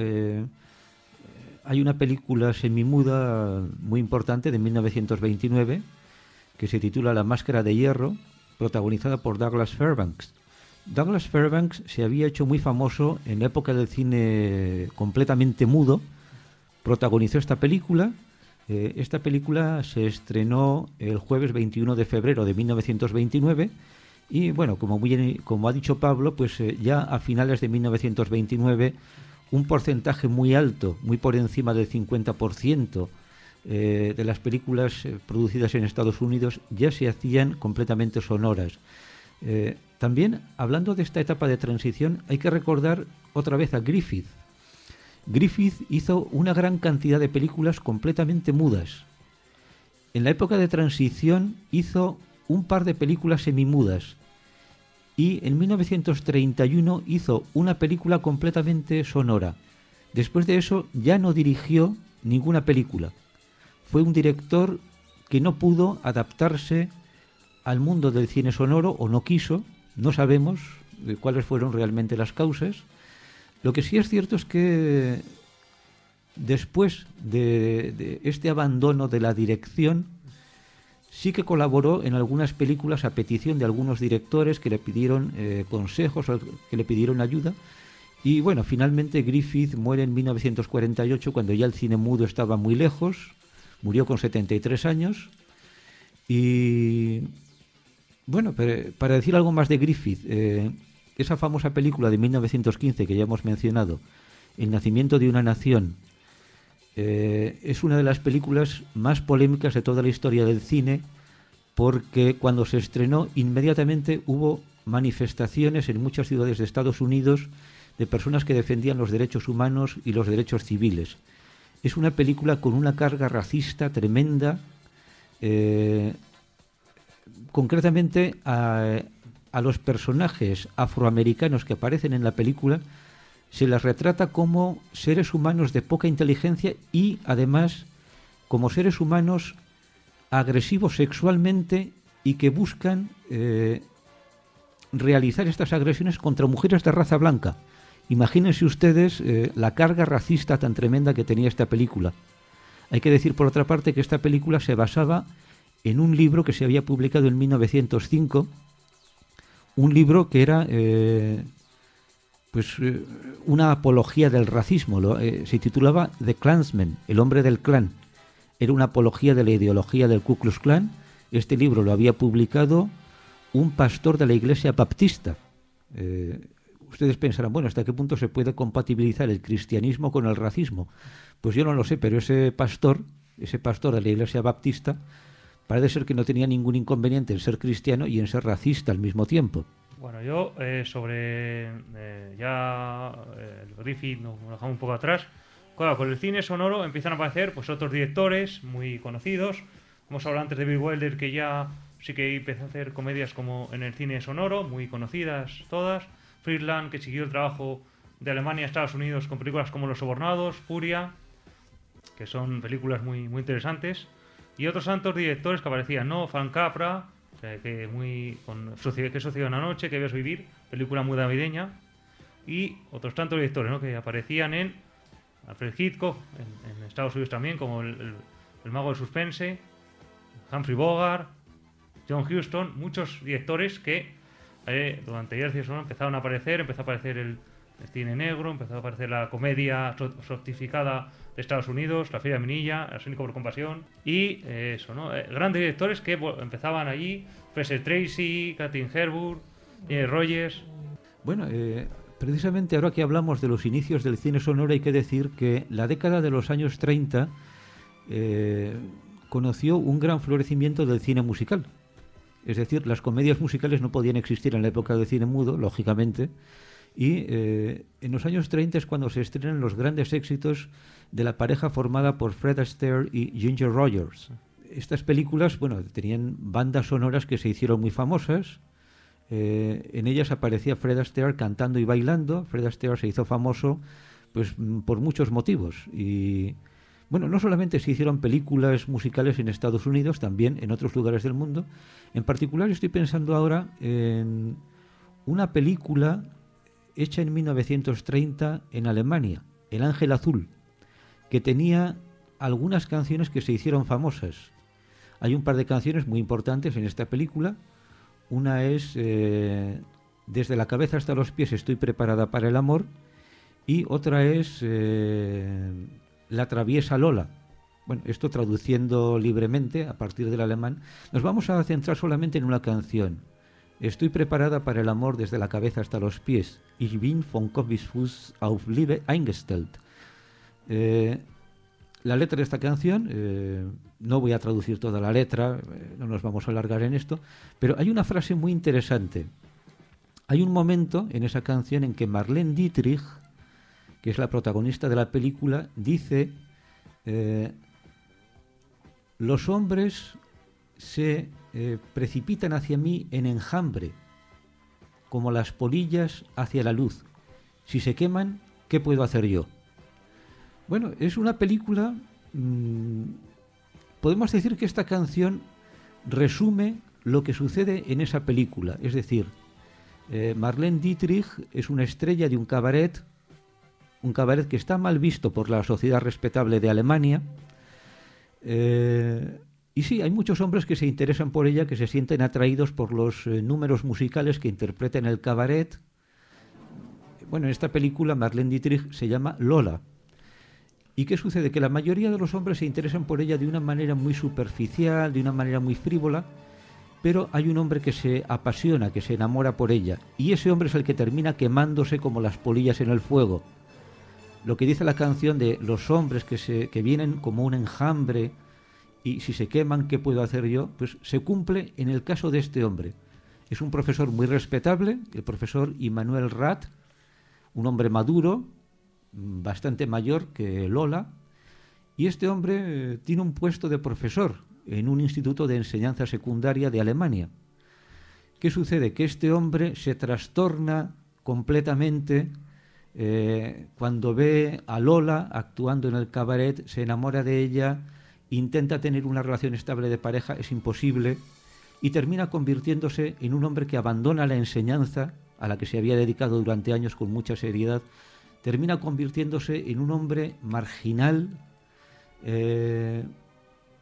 hay una película semimuda muy importante de 1929 que se titula La Máscara de Hierro, protagonizada por Douglas Fairbanks. Douglas Fairbanks se había hecho muy famoso en la época del cine completamente mudo. Protagonizó esta película. Esta película se estrenó el jueves 21 de febrero de 1929 y, bueno, como ha dicho Pablo, pues ya a finales de 1929 un porcentaje muy alto, muy por encima del 50%, de las películas producidas en Estados Unidos ya se hacían completamente sonoras. También, hablando de esta etapa de transición, hay que recordar otra vez a Griffith. Griffith hizo una gran cantidad de películas completamente mudas. En la época de transición hizo un par de películas semimudas y en 1931 hizo una película completamente sonora. Después de eso ya no dirigió ninguna película. Fue un director que no pudo adaptarse al mundo del cine sonoro, o no quiso, no sabemos cuáles fueron realmente las causas. Lo que sí es cierto es que después de este abandono de la dirección, sí que colaboró en algunas películas a petición de algunos directores que le pidieron consejos, que le pidieron ayuda. Y bueno, finalmente Griffith muere en 1948, cuando ya el cine mudo estaba muy lejos. Murió con 73 años. Y bueno, para decir algo más de Griffith, esa famosa película de 1915 que ya hemos mencionado, El nacimiento de una nación, es una de las películas más polémicas de toda la historia del cine, porque cuando se estrenó inmediatamente hubo manifestaciones en muchas ciudades de Estados Unidos de personas que defendían los derechos humanos y los derechos civiles. Es una película con una carga racista tremenda. Concretamente a los personajes afroamericanos que aparecen en la película se las retrata como seres humanos de poca inteligencia y además como seres humanos agresivos sexualmente y que buscan realizar estas agresiones contra mujeres de raza blanca. Imagínense ustedes la carga racista tan tremenda que tenía esta película. Hay que decir, por otra parte, que esta película se basaba en un libro que se había publicado en 1905 un libro que era una apología del racismo. Se titulaba The Klansman, el hombre del clan. Era una apología de la ideología del Ku Klux Klan. Este libro lo había publicado un pastor de la iglesia baptista. Ustedes pensarán, bueno, ¿hasta qué punto se puede compatibilizar el cristianismo con el racismo? Pues yo no lo sé, pero ese pastor de la iglesia baptista, parece ser que no tenía ningún inconveniente en ser cristiano y en ser racista al mismo tiempo. Bueno, yo sobre el Griffith nos dejamos un poco atrás. Claro, con el cine sonoro empiezan a aparecer pues otros directores muy conocidos. Hemos hablado antes de Bill Wilder, que ya sí que empezó a hacer comedias como en el cine sonoro, muy conocidas todas. Friedland, que siguió el trabajo de Alemania a Estados Unidos con películas como Los Sobornados, Furia, que son películas muy, muy interesantes. Y otros tantos directores que aparecían, ¿no? Frank Capra, que Sociedad una noche, que ves vivir, película muy navideña. Y otros tantos directores, ¿no? Que aparecían en Alfred Hitchcock, en Estados Unidos también, como el mago del suspense, Humphrey Bogart, John Huston, muchos directores que durante años empezaron a aparecer. Empezó a aparecer el cine negro, empezó a aparecer la comedia softificada de Estados Unidos, La Feria de Minilla, Arsénico por compasión, y grandes directores que empezaban allí, Fraser Tracy, Katharine Hepburn, Rogers. Bueno, precisamente ahora que hablamos de los inicios del cine sonoro, hay que decir que la década de los años 30 conoció un gran florecimiento del cine musical. Es decir, las comedias musicales no podían existir en la época del cine mudo, lógicamente, y en los años 30 es cuando se estrenan los grandes éxitos de la pareja formada por Fred Astaire y Ginger Rogers. Estas películas, bueno, tenían bandas sonoras que se hicieron muy famosas. En ellas aparecía Fred Astaire cantando y bailando. Fred Astaire se hizo famoso pues por muchos motivos. Y bueno, no solamente se hicieron películas musicales en Estados Unidos, también en otros lugares del mundo. En particular estoy pensando ahora en una película hecha en 1930 en Alemania, El Ángel Azul, que tenía algunas canciones que se hicieron famosas. Hay un par de canciones muy importantes en esta película. Una es Desde la cabeza hasta los pies estoy preparada para el amor, y otra es La traviesa Lola. Bueno, esto traduciendo libremente a partir del alemán, nos vamos a centrar solamente en una canción. Estoy preparada para el amor desde la cabeza hasta los pies. Ich bin von Kopf bis Fuß auf Liebe eingestellt. La letra de esta canción, no voy a traducir toda la letra, no nos vamos a alargar en esto, pero hay una frase muy interesante. Hay un momento en esa canción en que Marlene Dietrich, que es la protagonista de la película, dice: los hombres se precipitan hacia mí en enjambre, como las polillas hacia la luz. Si se queman, ¿qué puedo hacer yo? Bueno, es una película... podemos decir que esta canción resume lo que sucede en esa película. Es decir, Marlene Dietrich es una estrella de un cabaret que está mal visto por la sociedad respetable de Alemania. Y sí, hay muchos hombres que se interesan por ella, que se sienten atraídos por los números musicales que interpreta en el cabaret. Bueno, en esta película Marlene Dietrich se llama Lola. ¿Y qué sucede? Que la mayoría de los hombres se interesan por ella de una manera muy superficial, de una manera muy frívola, pero hay un hombre que se apasiona, que se enamora por ella, y ese hombre es el que termina quemándose como las polillas en el fuego. Lo que dice la canción de los hombres que vienen como un enjambre, y si se queman, ¿qué puedo hacer yo? Pues se cumple en el caso de este hombre. Es un profesor muy respetable, el profesor Immanuel Rath, un hombre maduro, bastante mayor que Lola, y este hombre tiene un puesto de profesor en un instituto de enseñanza secundaria de Alemania. ¿Qué sucede? Que este hombre se trastorna completamente cuando ve a Lola actuando en el cabaret, se enamora de ella, intenta tener una relación estable de pareja, es imposible, y termina convirtiéndose en un hombre que abandona la enseñanza a la que se había dedicado durante años con mucha seriedad, termina convirtiéndose en un hombre marginal,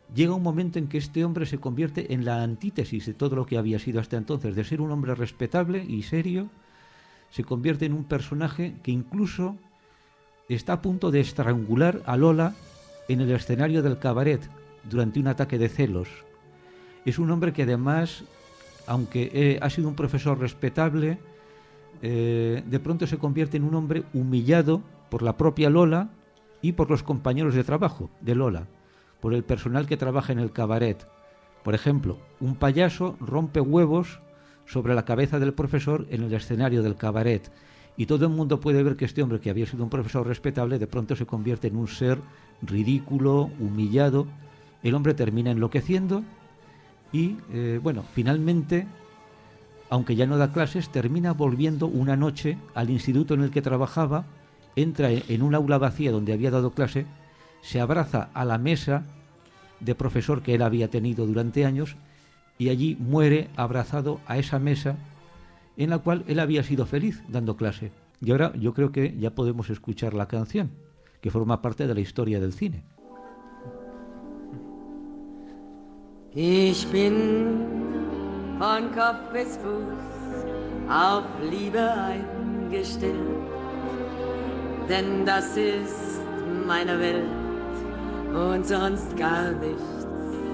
llega un momento en que este hombre se convierte en la antítesis de todo lo que había sido hasta entonces. De ser un hombre respetable y serio, se convierte en un personaje que incluso está a punto de estrangular a Lola en el escenario del cabaret durante un ataque de celos. Es un hombre que además, aunque ha sido un profesor respetable, de pronto se convierte en un hombre humillado por la propia Lola y por los compañeros de trabajo de Lola, por el personal que trabaja en el cabaret. Por ejemplo, un payaso rompe huevos sobre la cabeza del profesor en el escenario del cabaret, y todo el mundo puede ver que este hombre, que había sido un profesor respetable, de pronto se convierte en un ser ridículo, humillado. El hombre termina enloqueciendo y, bueno, finalmente, aunque ya no da clases, termina volviendo una noche al instituto en el que trabajaba, entra en un aula vacía donde había dado clase, se abraza a la mesa de profesor que él había tenido durante años y allí muere abrazado a esa mesa en la cual él había sido feliz dando clase. Y ahora yo creo que ya podemos escuchar la canción, que forma parte de la historia del cine. Ich bin von Kopf bis Fuß auf Liebe eingestellt, denn das ist meine Welt und sonst gar nichts.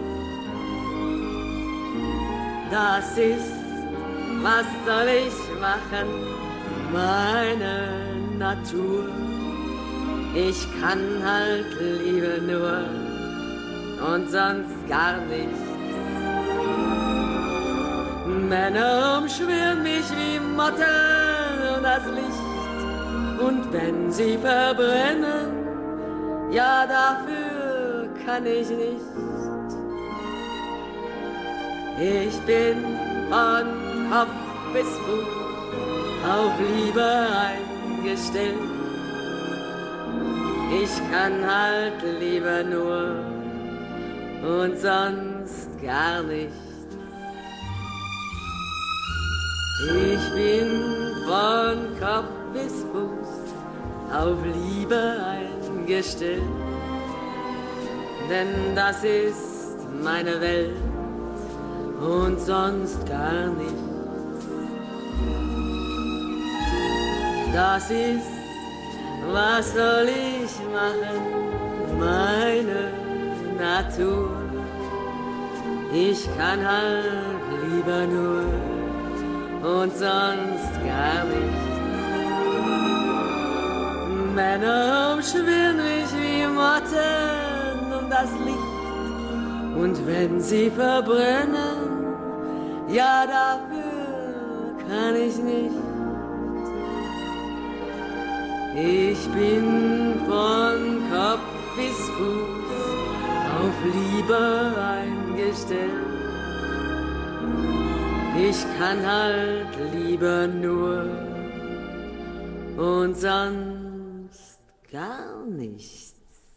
Das ist, was soll ich machen, meine Natur. Ich kann halt Liebe nur und sonst gar nichts. Männer umschwirren mich wie Motten und das Licht. Und wenn sie verbrennen, ja, dafür kann ich nicht. Ich bin von Kopf bis Fuß auf Liebe eingestellt. Ich kann halt lieber nur und sonst gar nichts. Ich bin von Kopf bis Fuß auf Liebe eingestellt, denn das ist meine Welt und sonst gar nichts. Das ist, was soll ich machen, meine Natur. Ich kann halt lieber nur und sonst gar nichts. Männer umschwirren mich wie Motten um das Licht. Und wenn sie verbrennen, ja, dafür kann ich nicht. Ich bin von Kopf bis Fuß auf Liebe eingestellt. Ich kann halt lieber nur und sonst gar nichts.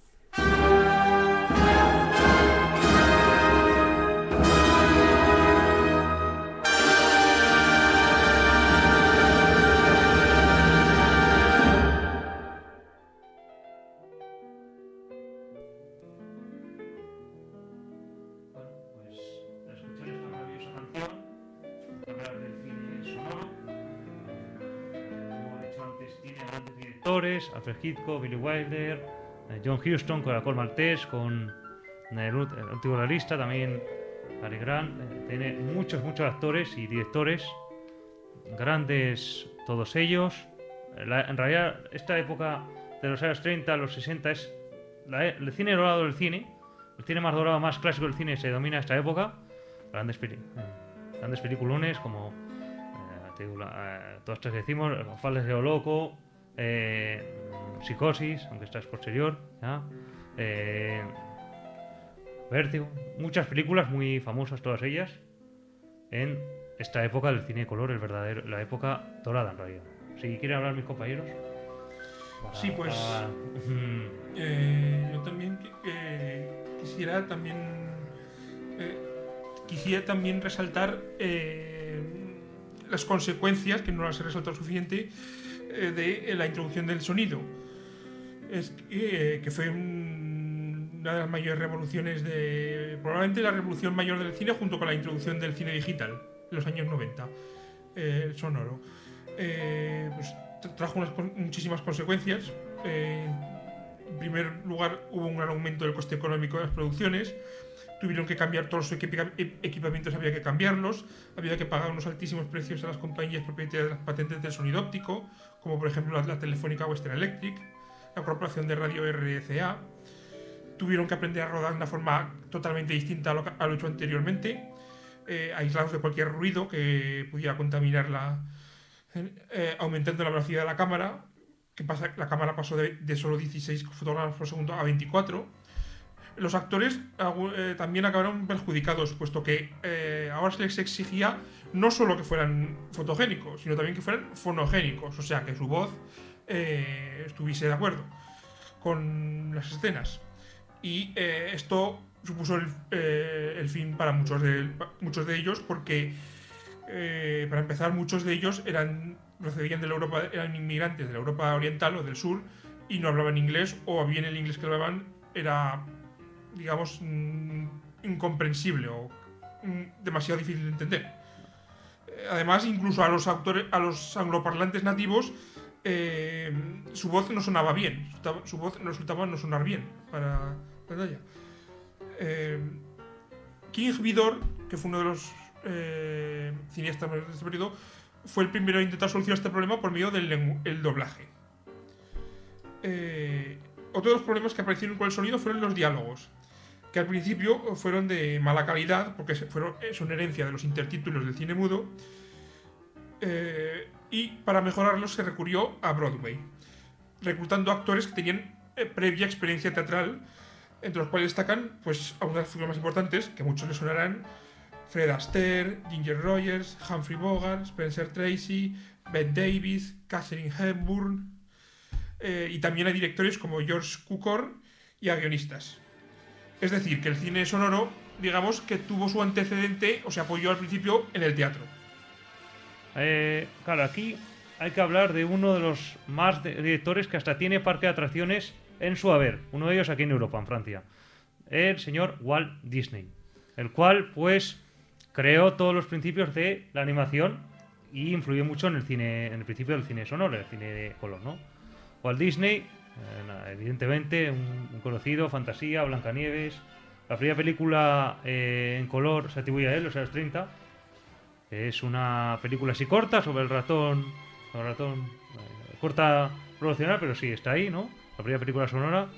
Alfred Hitchcock, Billy Wilder, John Huston con Alcohol Maltés, con el último de la lista, también Cary Grant. Tiene muchos actores y directores, grandes todos ellos. En realidad, esta época de los años 30 a los 60 es el cine dorado del cine. El cine más dorado, más clásico del cine se domina esta época. Grandes peliculones como todas estas que decimos, Falles de Loco, Psicosis, aunque esta es posterior, ¿ya? Vértigo, muchas películas muy famosas, todas ellas en esta época del cine de color, la época dorada en realidad. Si quieren hablar mis compañeros. Sí, pues yo también quisiera también resaltar las consecuencias, que no las he resaltado suficiente, de la introducción del sonido. Que fue un una de las mayores revoluciones probablemente la revolución mayor del cine, junto con la introducción del cine digital en los años 90, el sonoro. Pues trajo muchísimas consecuencias. En primer lugar, hubo un gran aumento del coste económico de las producciones. Tuvieron que cambiar todos los equipamientos, había que cambiarlos, había que pagar unos altísimos precios a las compañías propietarias de las patentes del sonido óptico, como por ejemplo la Telefónica Western Electric, la Corporación de Radio RCA. Tuvieron que aprender a rodar de una forma totalmente distinta a lo hecho anteriormente, aislados de cualquier ruido que pudiera contaminar aumentando la velocidad de la cámara. La cámara pasó de solo 16 fotogramas por segundo a 24. Los actores también acabaron perjudicados, puesto que ahora se les exigía no solo que fueran fotogénicos, sino también que fueran fonogénicos, o sea, que su voz estuviese de acuerdo con las escenas. Y esto supuso el fin para muchos de ellos, porque para empezar, muchos de ellos procedían de la Europa, eran inmigrantes de la Europa oriental o del sur y no hablaban inglés, o bien el inglés que hablaban era, digamos, incomprensible o demasiado difícil de entender. Además, incluso a los angloparlantes nativos, su voz no sonaba bien, su voz resultaba no sonar bien para pantalla. King Vidor, que fue uno de los cineastas de este periodo, fue el primero a intentar solucionar este problema por medio del doblaje. Otro de los problemas que aparecieron con el sonido fueron los diálogos, que al principio fueron de mala calidad, porque son herencia de los intertítulos del cine mudo, y para mejorarlos se recurrió a Broadway, reclutando actores que tenían previa experiencia teatral, entre los cuales destacan pues, algunas de las figuras más importantes, que a muchos les sonarán: Fred Astaire, Ginger Rogers, Humphrey Bogart, Spencer Tracy, Bette Davis, Katharine Hepburn, y también a directores como George Cukor y a guionistas. Es decir, que el cine sonoro, digamos, que tuvo su antecedente o se apoyó al principio en el teatro. Claro, aquí hay que hablar de uno de los más directores que hasta tiene parque de atracciones en su haber. Uno de ellos aquí en Europa, en Francia. El señor Walt Disney, el cual, pues, creó todos los principios de la animación y influyó mucho en el principio del cine sonoro, el cine de color, ¿no? Walt Disney, evidentemente, un conocido, Fantasía, Blancanieves. La primera película en color se atribuye a él, los años 30. Es una película así corta sobre el ratón. Corta promocional, pero sí, está ahí, ¿no? La primera película sonora.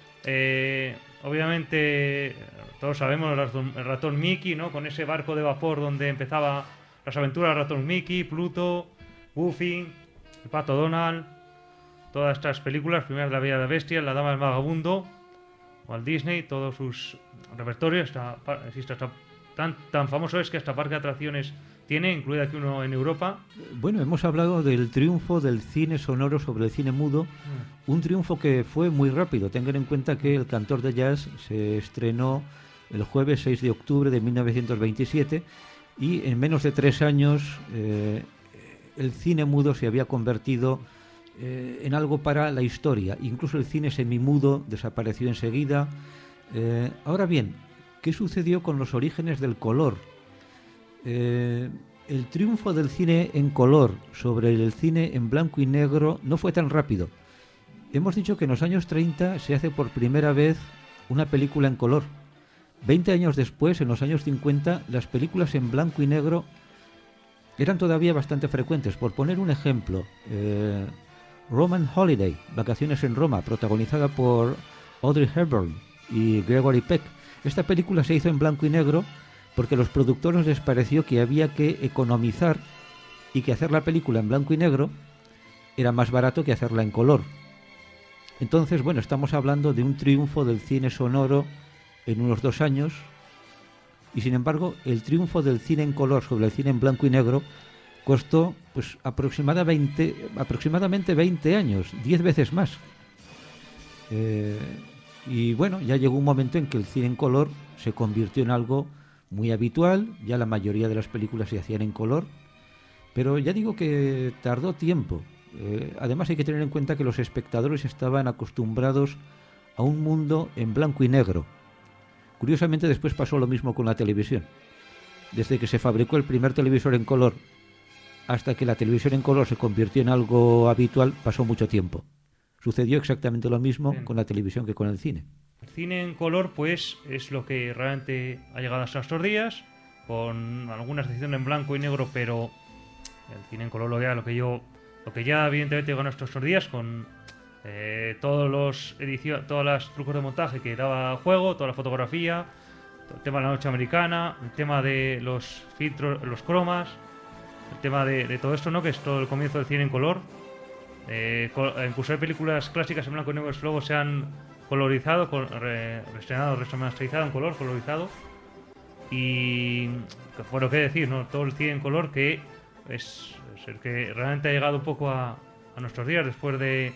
Obviamente, todos sabemos el ratón Mickey, ¿no? Con ese barco de vapor donde empezaba las aventuras del ratón Mickey, Pluto, Goofy, el Pato Donald. Todas estas películas, primeras La Bella y la Bestia, La Dama del Vagabundo, Walt Disney, todos sus repertorios, tan famoso es que hasta parque de atracciones tiene, incluida aquí uno en Europa. Bueno, hemos hablado del triunfo del cine sonoro sobre el cine mudo, un triunfo que fue muy rápido. Tengan en cuenta que El Cantor de Jazz se estrenó el jueves 6 de octubre de 1927 y en menos de 3 años el cine mudo se había convertido en algo para la historia. Incluso el cine semimudo desapareció enseguida. Ahora bien, ¿qué sucedió con los orígenes del color? El triunfo del cine en color sobre el cine en blanco y negro no fue tan rápido. Hemos dicho que en los años 30 se hace por primera vez una película en color. 20 años después, en los años 50, las películas en blanco y negro eran todavía bastante frecuentes. Por poner un ejemplo, Roman Holiday, Vacaciones en Roma, protagonizada por Audrey Hepburn y Gregory Peck. Esta película se hizo en blanco y negro porque a los productores les pareció que había que economizar y que hacer la película en blanco y negro era más barato que hacerla en color. Entonces, bueno, estamos hablando de un triunfo del cine sonoro en unos 2 años, y sin embargo el triunfo del cine en color sobre el cine en blanco y negro costó pues aproximadamente 20 años, 10 veces más. Y bueno, ya llegó un momento en que el cine en color se convirtió en algo muy habitual. Ya la mayoría de las películas se hacían en color, pero ya digo que tardó tiempo. Además hay que tener en cuenta que los espectadores estaban acostumbrados a un mundo en blanco y negro. Curiosamente, después pasó lo mismo con la televisión. Desde que se fabricó el primer televisor en color hasta que la televisión en color se convirtió en algo habitual, pasó mucho tiempo. Sucedió exactamente lo mismo con la televisión que con el cine. El cine en color, pues, es lo que realmente ha llegado hasta estos días, con alguna excepción en blanco y negro, pero el cine en color lo que ya evidentemente llegó a estos días, con todos los trucos de montaje que daba juego, toda la fotografía, el tema de la noche americana, el tema de los filtros, los cromas, el tema de todo esto, ¿no? Que es todo el comienzo del cine en color. Incluso hay películas clásicas en blanco y negro que luego se han colorizado, reestrenado, remasterizado en color, colorizado. Y bueno, qué decir, ¿no? Todo el cine en color que es el que realmente ha llegado un poco a nuestros días después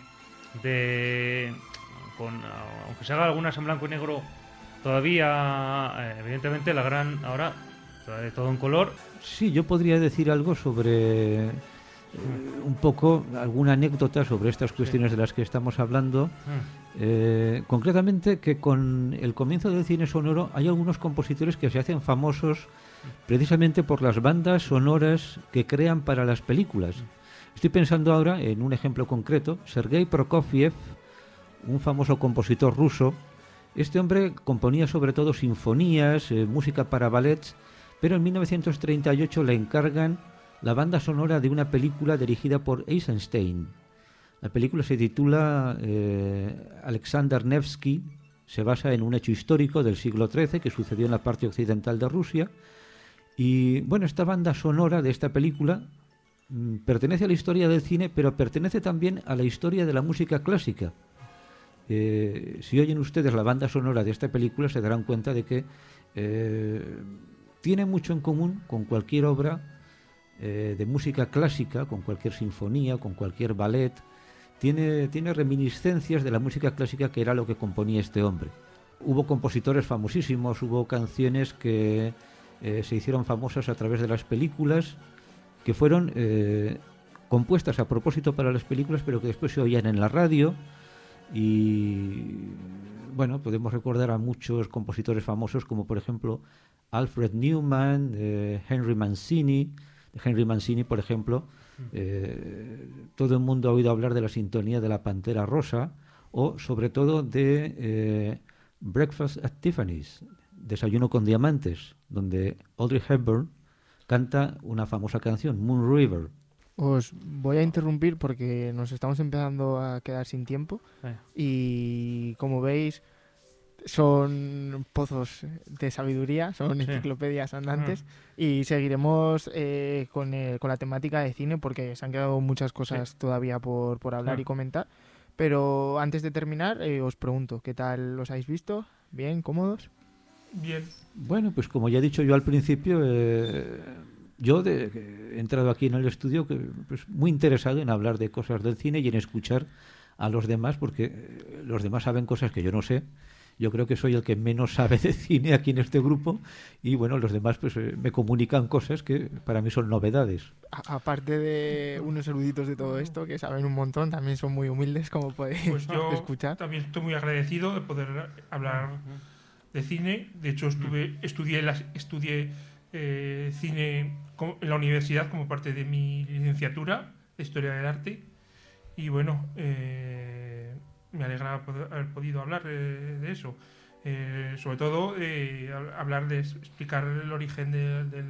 aunque se haga algunas en blanco y negro todavía, evidentemente la gran ahora de todo en color. Sí, yo podría decir algo sobre un poco, alguna anécdota sobre estas cuestiones de las que estamos hablando. Concretamente que con el comienzo del cine sonoro hay algunos compositores que se hacen famosos precisamente por las bandas sonoras que crean para las películas. Estoy pensando ahora en un ejemplo concreto, Sergei Prokofiev, un famoso compositor ruso. Este hombre componía sobre todo sinfonías, música para ballets, pero en 1938 le encargan la banda sonora de una película dirigida por Eisenstein. La película se titula Alexander Nevsky, se basa en un hecho histórico del siglo XIII que sucedió en la parte occidental de Rusia. Y bueno, esta banda sonora de esta película pertenece a la historia del cine, pero pertenece también a la historia de la música clásica. Si oyen ustedes la banda sonora de esta película se darán cuenta de que tiene mucho en común con cualquier obra de música clásica, con cualquier sinfonía, con cualquier ballet. Tiene reminiscencias de la música clásica, que era lo que componía este hombre. Hubo compositores famosísimos, hubo canciones que se hicieron famosas a través de las películas, que fueron compuestas a propósito para las películas, pero que después se oían en la radio. Y bueno, podemos recordar a muchos compositores famosos, como por ejemplo Alfred Newman, Henry Mancini. Henry Mancini, por ejemplo, todo el mundo ha oído hablar de la sintonía de la Pantera Rosa, o sobre todo de Breakfast at Tiffany's, Desayuno con Diamantes, donde Audrey Hepburn canta una famosa canción, Moon River. Os voy a interrumpir porque nos estamos empezando a quedar sin tiempo y como veis son pozos de sabiduría, son enciclopedias andantes y seguiremos con la temática de cine porque se han quedado muchas cosas todavía por hablar y comentar. Pero antes de terminar, os pregunto, ¿qué tal los habéis visto? ¿Bien? ¿Cómodos? Bien. Bueno, pues como ya he dicho yo al principio, yo he entrado aquí en el estudio pues, muy interesado en hablar de cosas del cine y en escuchar a los demás, porque los demás saben cosas que yo no sé. Yo creo que soy el que menos sabe de cine aquí en este grupo y bueno, los demás pues me comunican cosas que para mí son novedades. Aparte de unos eruditos de todo esto que saben un montón, también son muy humildes, como podéis escuchar. También estoy muy agradecido de poder hablar de cine. De hecho, estudié cine en la universidad como parte de mi licenciatura de Historia del Arte y bueno, me alegra haber podido hablar de eso. Sobre todo hablar de explicar el origen de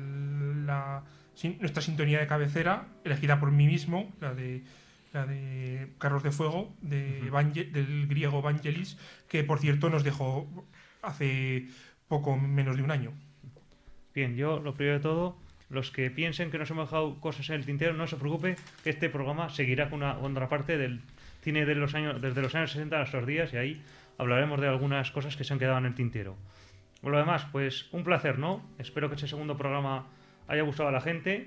nuestra sintonía de cabecera, elegida por mí mismo, la de Carros de Fuego, del griego Vangelis, que por cierto nos dejó hace poco menos de un año. Bien, yo lo primero de todo, los que piensen que nos hemos dejado cosas en el tintero, no se preocupe, que este programa seguirá con una otra parte del cine desde los años 60 a nuestros días y ahí hablaremos de algunas cosas que se han quedado en el tintero. Por lo demás, pues un placer, ¿no? Espero que este segundo programa haya gustado a la gente.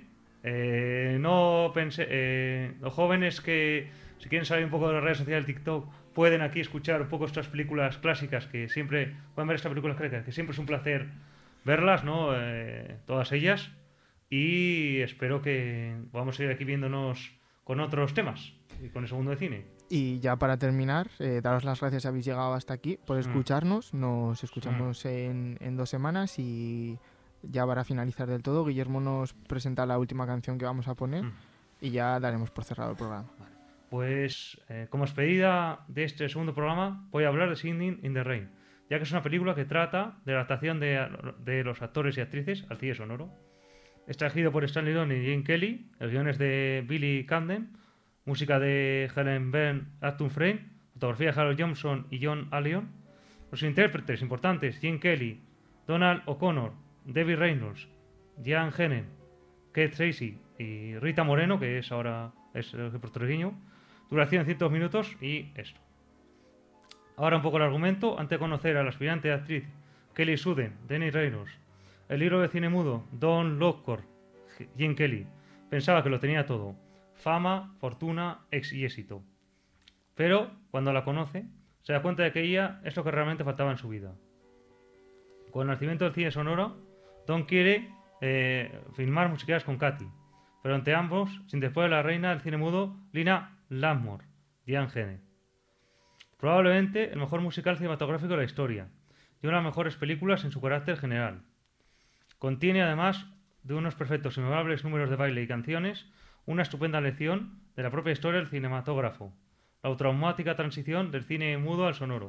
Los jóvenes que si quieren salir un poco de las redes sociales, TikTok, pueden aquí escuchar un poco estas películas clásicas que siempre pueden ver estas películas clásicas, que siempre es un placer verlas, ¿no? Todas ellas. Y espero que podamos seguir aquí viéndonos con otros temas y con el segundo de cine. Y ya para terminar, daros las gracias si habéis llegado hasta aquí por escucharnos. Nos escuchamos en 2 semanas y ya para finalizar del todo, Guillermo nos presenta la última canción que vamos a poner y ya daremos por cerrado el programa. Pues como despedida de este segundo programa voy a hablar de Singing in the Rain, ya que es una película que trata de la adaptación de los actores y actrices al cine sonoro. Está dirigido por Stanley Donen y Gene Kelly, el guion es de Billy Camden, música de Helen Byrne, Acton Frame, fotografía de Harold Johnson y John Allion. Los intérpretes importantes: Gene Kelly, Donald O'Connor, Debbie Reynolds, Jan Henen, Keith Tracy y Rita Moreno, que es ahora el puertorriqueño. Duración 100 minutos y esto. Ahora un poco el argumento. Antes de conocer a la aspirante actriz Kelly Suden, Denny Reynolds, el libro de cine mudo Don Lockhart, Gene Kelly, pensaba que lo tenía todo: fama, fortuna, y éxito. Pero cuando la conoce, se da cuenta de que ella es lo que realmente faltaba en su vida. Con el nacimiento del cine sonoro, Don quiere filmar musicales con Katy, pero entre ambos, sin después de la reina del cine mudo, Lina Langmore, Diane Gene. Probablemente el mejor musical cinematográfico de la historia y una de las mejores películas en su carácter general. Contiene además de unos perfectos y memorables números de baile y canciones, una estupenda lección de la propia historia del cinematógrafo, la traumática transición del cine mudo al sonoro.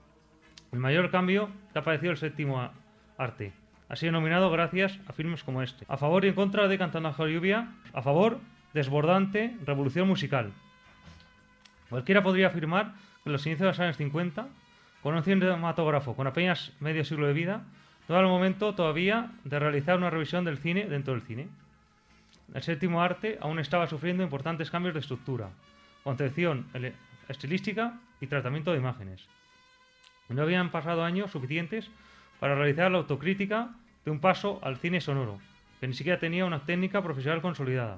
El mayor cambio que ha padecido el séptimo arte ha sido nominado gracias a filmes como este. A favor y en contra de Cantando bajo la lluvia. A favor, desbordante revolución musical. Cualquiera podría afirmar que en los inicios de los años 50, con un cinematógrafo con apenas medio siglo de vida, no era el momento todavía de realizar una revisión del cine dentro del cine. El séptimo arte aún estaba sufriendo importantes cambios de estructura, concepción estilística y tratamiento de imágenes. No habían pasado años suficientes para realizar la autocrítica de un paso al cine sonoro, que ni siquiera tenía una técnica profesional consolidada.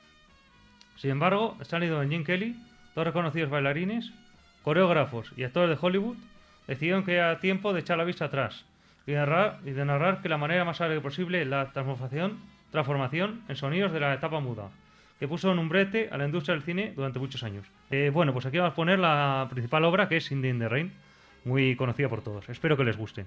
Sin embargo, Stanley Donen y Gene Kelly, dos reconocidos bailarines, coreógrafos y actores de Hollywood, decidieron que era tiempo de echar la vista atrás y de narrar que la manera más alegre posible la transformación en sonidos de la etapa muda, que puso en un brete a la industria del cine durante muchos años. Bueno, pues aquí vamos a poner la principal obra, que es Singing in the Rain, muy conocida por todos. Espero que les guste.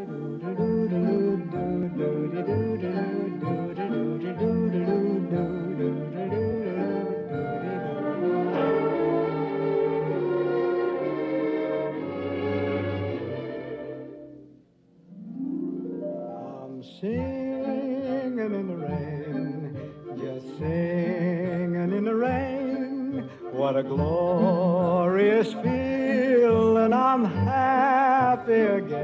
Singing in the rain, just singing in the rain. What a glorious feeling, I'm happy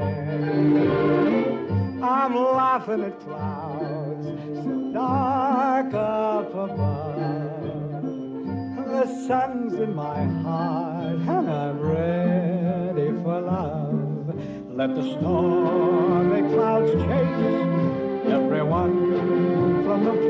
again. I'm laughing at clouds so dark up above. The sun's in my heart and I'm ready for love. Let the stormy clouds chase everyone from the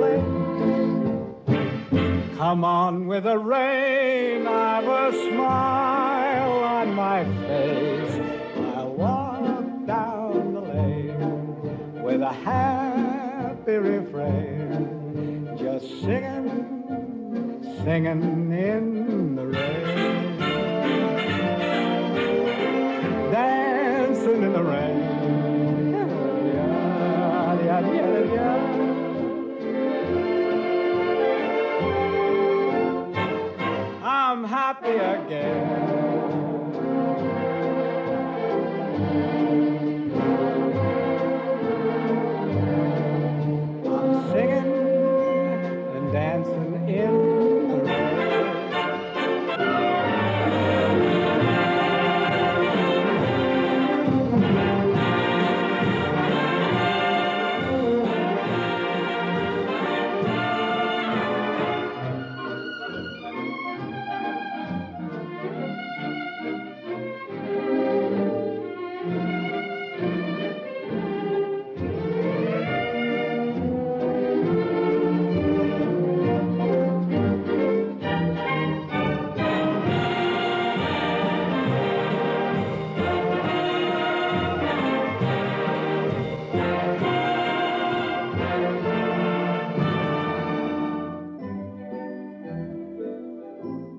place. Come on with the rain, I've a smile on my face. I'll walk down the lane with a happy refrain, just singing, singing in the rain. Dancing in the rain. I'm happy again. I'm singing and dancing in